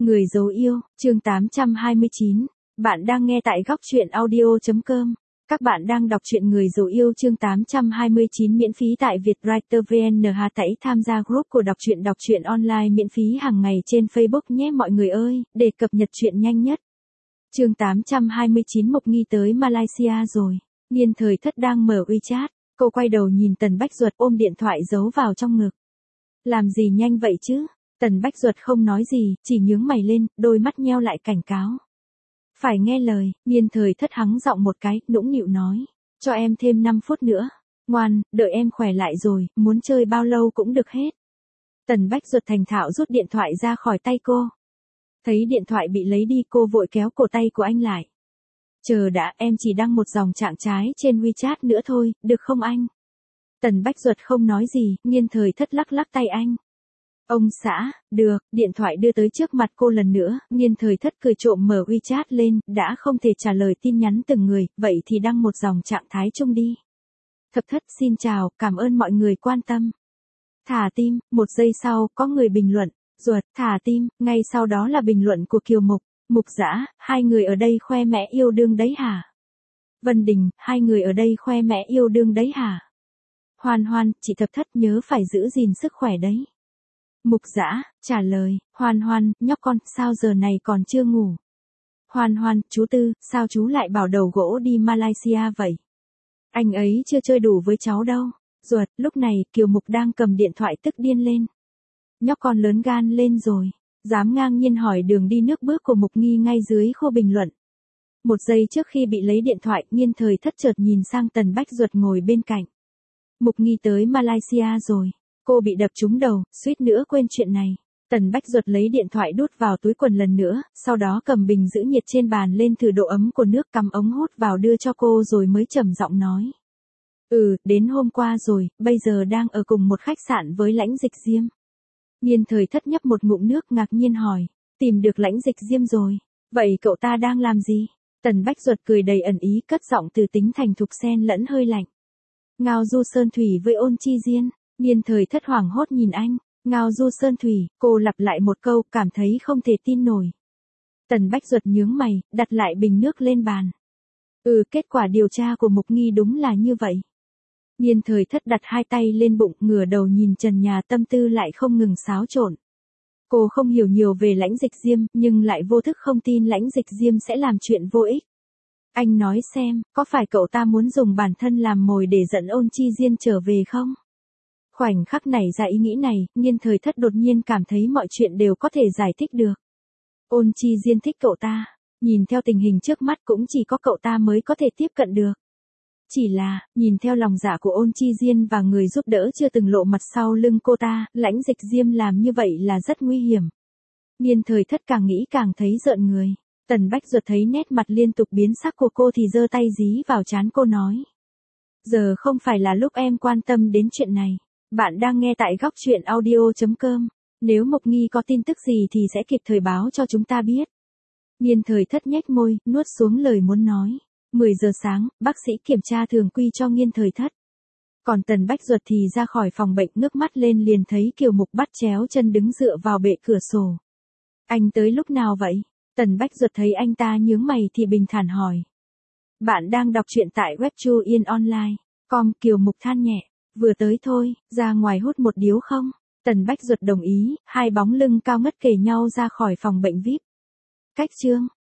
Người dấu yêu, chương 829. Bạn đang nghe tại góc truyện audio.com. Các bạn đang đọc truyện Người dấu yêu chương 829 miễn phí tại Vietwriter VN. Hãy tham gia group của đọc truyện online miễn phí hàng ngày trên Facebook nhé mọi người ơi, để cập nhật truyện nhanh nhất. Chương 829. Mộc Nghi tới Malaysia rồi. Niên Thời Thất đang mở WeChat, cô quay đầu nhìn Tần Bách Duật ôm điện thoại giấu vào trong ngực. Làm gì nhanh vậy chứ? Tần Bách Duật không nói gì, chỉ nhướng mày lên, đôi mắt nheo lại cảnh cáo. Phải nghe lời, Niên Thời Thất hắng giọng một cái, nũng nịu nói. Cho em thêm 5 phút nữa. Ngoan, đợi em khỏe lại rồi, muốn chơi bao lâu cũng được hết. Tần Bách Duật thành thạo rút điện thoại ra khỏi tay cô. Thấy điện thoại bị lấy đi cô vội kéo cổ tay của anh lại. Chờ đã, em chỉ đăng một dòng trạng trái trên WeChat nữa thôi, được không anh? Tần Bách Duật không nói gì, Niên Thời Thất lắc lắc tay anh. Ông xã, được, điện thoại đưa tới trước mặt cô lần nữa, Niên Thời Thất cười trộm mở WeChat lên, đã không thể trả lời tin nhắn từng người, vậy thì đăng một dòng trạng thái chung đi. Thập Thất xin chào, cảm ơn mọi người quan tâm. Thả tim, một giây sau, có người bình luận, Duật, thả tim, ngay sau đó là bình luận của Kiều Mục, Mục Dã, hai người ở đây khoe mẽ yêu đương đấy hả? Vân Đình, hai người ở đây khoe mẽ yêu đương đấy hả? Hoan Hoan, chị Thập Thất nhớ phải giữ gìn sức khỏe đấy. Mục Dã, trả lời, Hoan Hoan, nhóc con, sao giờ này còn chưa ngủ? Hoan Hoan, chú Tư, sao chú lại bảo đầu gỗ đi Malaysia vậy? Anh ấy chưa chơi đủ với cháu đâu. Duật, lúc này, Kiều Mục đang cầm điện thoại tức điên lên. Nhóc con lớn gan lên rồi. Dám ngang nhiên hỏi đường đi nước bước của Mục Nghi ngay dưới khu bình luận. Một giây trước khi bị lấy điện thoại, Niên Thời Thất chợt nhìn sang Tần Bách Duật ngồi bên cạnh. Mục Nghi tới Malaysia rồi. Cô bị đập trúng đầu, suýt nữa quên chuyện này. Tần Bách Duật lấy điện thoại đút vào túi quần lần nữa, sau đó cầm bình giữ nhiệt trên bàn lên thử độ ấm của nước, cắm ống hút vào đưa cho cô rồi mới trầm giọng nói. Đến hôm qua rồi, bây giờ đang ở cùng một khách sạn với Lãnh Dịch Diêm. Niên Thời Thất nhấp một ngụm nước ngạc nhiên hỏi, tìm được Lãnh Dịch Diêm rồi, vậy cậu ta đang làm gì? Tần Bách Duật cười đầy ẩn ý, cất giọng từ tính thành thục xen lẫn hơi lạnh. Ngao du sơn thủy với Ôn Chi Diên. Niên Thời Thất hoảng hốt nhìn anh, Ngao du sơn thủy, cô lặp lại một câu, cảm thấy không thể tin nổi. Tần Bách Duật nhướng mày, đặt lại bình nước lên bàn. Kết quả điều tra của Mục Nghi đúng là như vậy. Niên Thời Thất đặt hai tay lên bụng, ngửa đầu nhìn trần nhà, tâm tư lại không ngừng xáo trộn. Cô không hiểu nhiều về Lãnh Dịch Diêm, nhưng lại vô thức không tin Lãnh Dịch Diêm sẽ làm chuyện vô ích. Anh nói xem, có phải cậu ta muốn dùng bản thân làm mồi để dẫn Ôn Chi Diên trở về không? Khoảnh khắc này ra ý nghĩ này, Niên Thời Thất đột nhiên cảm thấy mọi chuyện đều có thể giải thích được. Ôn Chi Diên thích cậu ta, nhìn theo tình hình trước mắt cũng chỉ có cậu ta mới có thể tiếp cận được. Chỉ là, nhìn theo lòng dạ của Ôn Chi Diên và người giúp đỡ chưa từng lộ mặt sau lưng cô ta, Lãnh Dịch Diêm làm như vậy là rất nguy hiểm. Niên Thời Thất càng nghĩ càng thấy rợn người. Tần Bách Duật thấy nét mặt liên tục biến sắc của cô thì giơ tay dí vào trán cô nói. Giờ không phải là lúc em quan tâm đến chuyện này. Bạn đang nghe tại góc truyện audio.com. Nếu Mộc Nghi có tin tức gì thì sẽ kịp thời báo cho chúng ta biết. Niên Thời Thất nhếch môi, nuốt xuống lời muốn nói. 10 giờ sáng, bác sĩ kiểm tra thường quy cho Niên Thời Thất. Còn Tần Bách Duật thì ra khỏi phòng bệnh, ngước mắt lên liền thấy Kiều Mục bắt chéo chân đứng dựa vào bệ cửa sổ. Anh tới lúc nào vậy? Tần Bách Duật thấy anh ta nhướng mày thì bình thản hỏi. Bạn đang đọc truyện tại webtoonline.com. Kiều Mục than nhẹ. Vừa tới thôi, ra ngoài hút một điếu không? Tần Bách Duật đồng ý, hai bóng lưng cao ngất kề nhau ra khỏi phòng bệnh VIP. Cách chương.